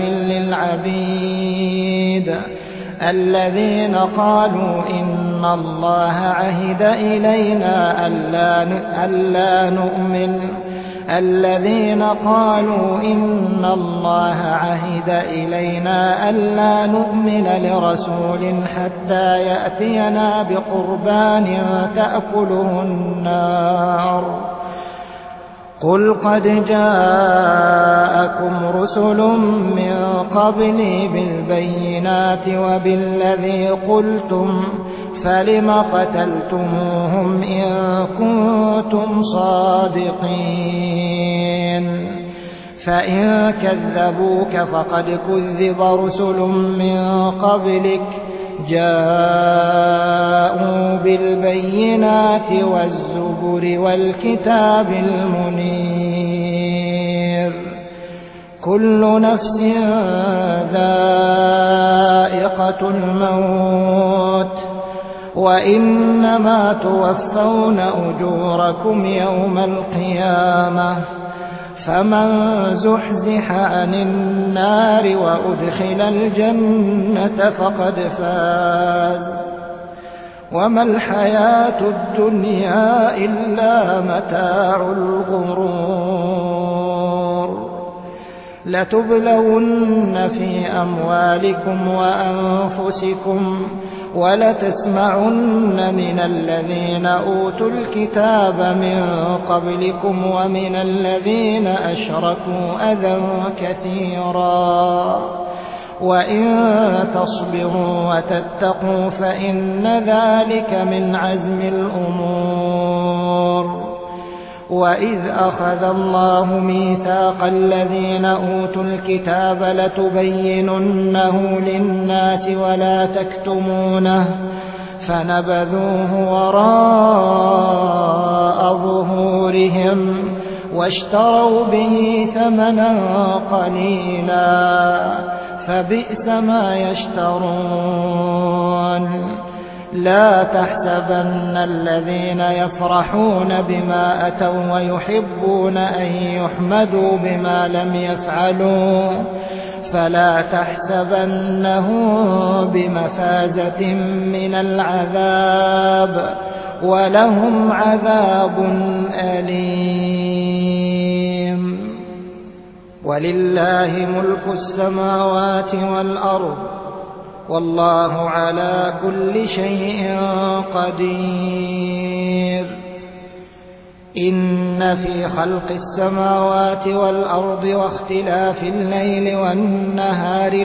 للعبيد الذين قالوا إن الله عهد إلينا ألا نؤمن الذين قالوا إن الله عهد إلينا ألا نؤمن لرسول حتى يأتينا بقربان تأكله النار قل قد جاءكم رسل من قبلي بالبينات وبالذي قلتم فلم قتلتموهم إن كنتم صادقين فإن كذبوك فقد كذب رسل من قبلك جاءوا بالبينات والزبر والكتاب المنير كل نفس ذائقة الموت وإنما توفون أجوركم يوم القيامة فمن زحزح عن النار وأدخل الجنة فقد فاز وما الحياة الدنيا إلا متاع الغرور لتبلون في أموالكم وأنفسكم ولتسمعن من الذين أوتوا الكتاب من قبلكم ومن الذين أشركوا أذى كثيرا وإن تصبروا وتتقوا فإن ذلك من عزم الأمور. وإذ أخذ الله ميثاق الذين أوتوا الكتاب لتبيننه للناس ولا تكتمونه فنبذوه وراء ظهورهم واشتروا به ثمنا قليلا فبئس ما يشترون. لا تحسبن الذين يفرحون بما أتوا ويحبون أن يحمدوا بما لم يفعلوا فلا تحسبنهم بمفازة من العذاب ولهم عذاب أليم. ولله ملك السماوات والأرض والله على كل شيء قدير. إن في خلق السماوات والأرض واختلاف الليل والنهار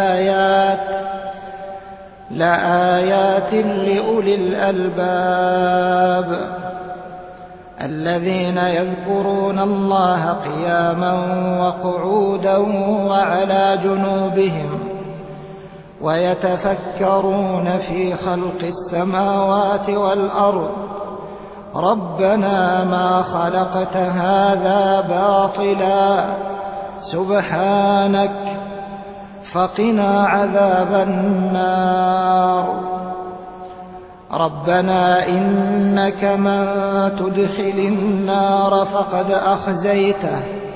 لآيات لأولي الألباب الذين يذكرون الله قياما وقعودا وعلى جنوبهم ويتفكرون في خلق السماوات والأرض ربنا ما خلقت هذا باطلا سبحانك فقنا عذاب النار. ربنا إنك من تدخل النار فقد أخزيته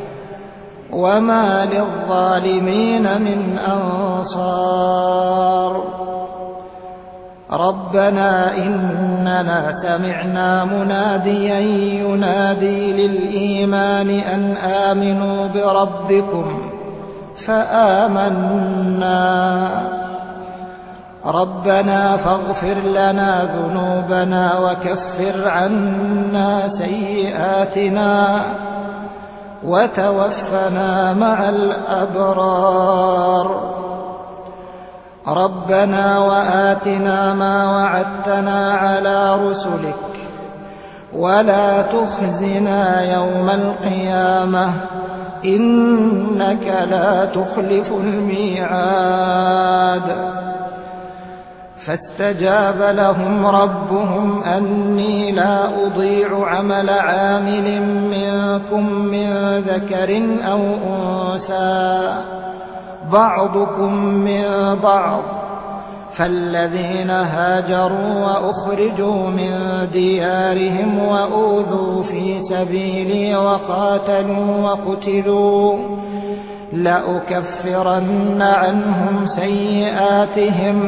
وما للظالمين من أنصار. ربنا إننا سمعنا مناديا ينادي للإيمان أن آمنوا بربكم فآمنا. ربنا فاغفر لنا ذنوبنا وكفر عنا سيئاتنا وتوفنا مع الأبرار. ربنا وآتنا ما وعدتنا على رسلك ولا تخزنا يوم القيامة إنك لا تخلف الميعاد. فاستجاب لهم ربهم أني لا أضيع عمل عامل منكم من ذكر أو أنثى بعضكم من بعض فالذين هاجروا وأخرجوا من ديارهم وأوذوا في سبيلي وقاتلوا وقتلوا لأكفرن عنهم سيئاتهم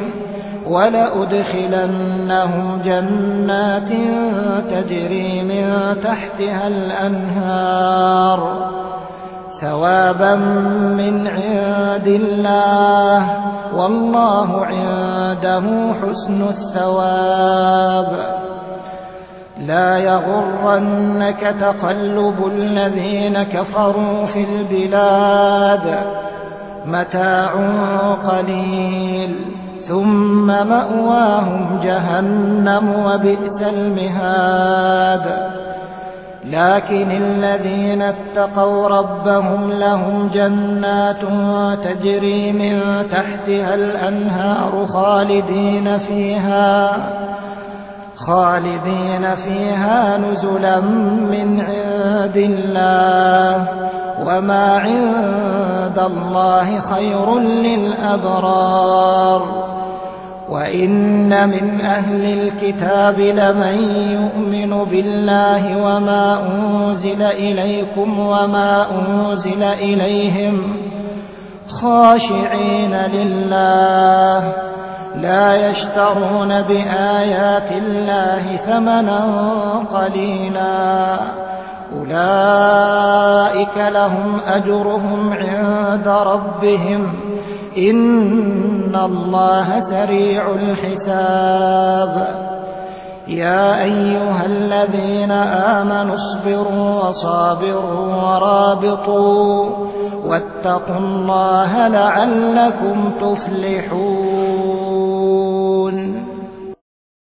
ولأدخلنهم جنات تجري من تحتها الأنهار ثوابا من عند الله والله عنده حسن الثواب. لا يغرنك تقلب الذين كفروا في البلاد متاع قليل ثم مأواهم جهنم وبئس المهاد. لكن الذين اتقوا ربهم لهم جنات تجري من تحتها الأنهار خالدين فيها نزلا من عند الله وما عند الله خير للأبرار. وإن من أهل الكتاب لمن يؤمن بالله وما أنزل إليكم وما أنزل إليهم خاشعين لله لا يشترون بآيات الله ثمنا قليلا أولئك لهم أجرهم عند ربهم إن الله سريع الحساب يا أيها الذين آمنوا اصبروا وصابروا ورابطوا واتقوا الله لعلكم تفلحون